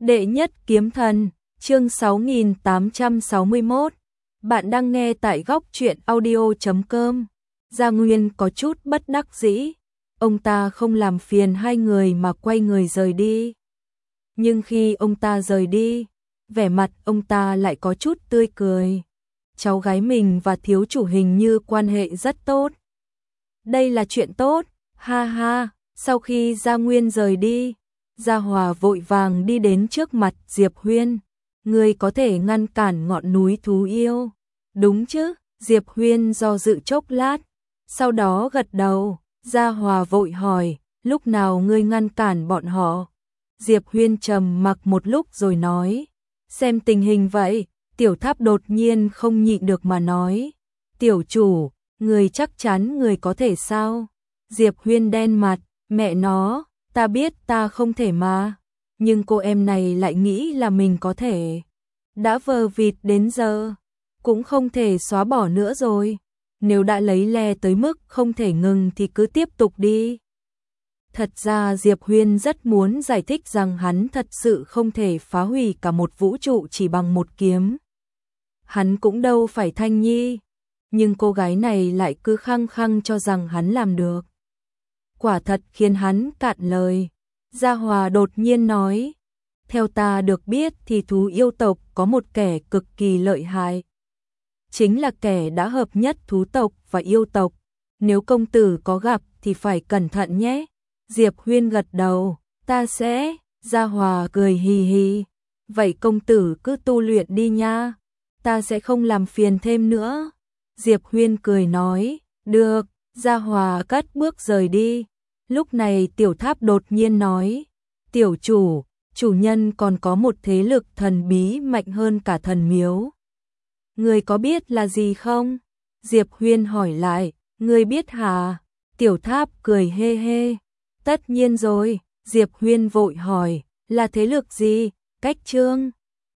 Đệ nhất kiếm thần, chương 6861. Bạn đang nghe tại góc truyện audio.com. Gia Nguyên có chút bất đắc dĩ, ông ta không làm phiền hai người mà quay người rời đi. Nhưng khi ông ta rời đi, vẻ mặt ông ta lại có chút tươi cười. Cháu gái mình và thiếu chủ hình như quan hệ rất tốt. Đây là chuyện tốt, ha ha. Sau khi Gia Nguyên rời đi, Gia Hòa vội vàng đi đến trước mặt Diệp Huyên. Người có thể ngăn cản ngọn núi thú yêu, đúng chứ? Diệp Huyên do dự chốc lát, sau đó gật đầu. Gia Hòa vội hỏi, lúc nào ngươi ngăn cản bọn họ? Diệp Huyên trầm mặc một lúc rồi nói, xem tình hình vậy. Tiểu Tháp đột nhiên không nhịn được mà nói, tiểu chủ, người chắc chắn người có thể sao? Diệp Huyên đen mặt, mẹ nó, ta biết ta không thể mà, nhưng cô em này lại nghĩ là mình có thể. Đã vờ vịt đến giờ, cũng không thể xóa bỏ nữa rồi. Nếu đã lấy le tới mức không thể ngừng thì cứ tiếp tục đi. Thật ra Diệp Huyên rất muốn giải thích rằng hắn thật sự không thể phá hủy cả một vũ trụ chỉ bằng một kiếm. Hắn cũng đâu phải Thanh Nhi, nhưng cô gái này lại cứ khăng khăng cho rằng hắn làm được. Quả thật khiến hắn cạn lời. Gia Hòa đột nhiên nói, theo ta được biết thì thú yêu tộc có một kẻ cực kỳ lợi hại. Chính là kẻ đã hợp nhất thú tộc và yêu tộc. Nếu công tử có gặp thì phải cẩn thận nhé. Diệp Huyên gật đầu, ta sẽ. Gia Hòa cười hì hì, vậy công tử cứ tu luyện đi nha, ta sẽ không làm phiền thêm nữa. Diệp Huyên cười nói, được. Gia Hòa cất bước rời đi. Lúc này Tiểu Tháp đột nhiên nói, tiểu chủ, chủ nhân còn có một thế lực thần bí mạnh hơn cả thần miếu. Người có biết là gì không? Diệp Huyên hỏi lại, người biết hả? Tiểu Tháp cười hê hê, tất nhiên rồi. Diệp Huyên vội hỏi, là thế lực gì? Cách chương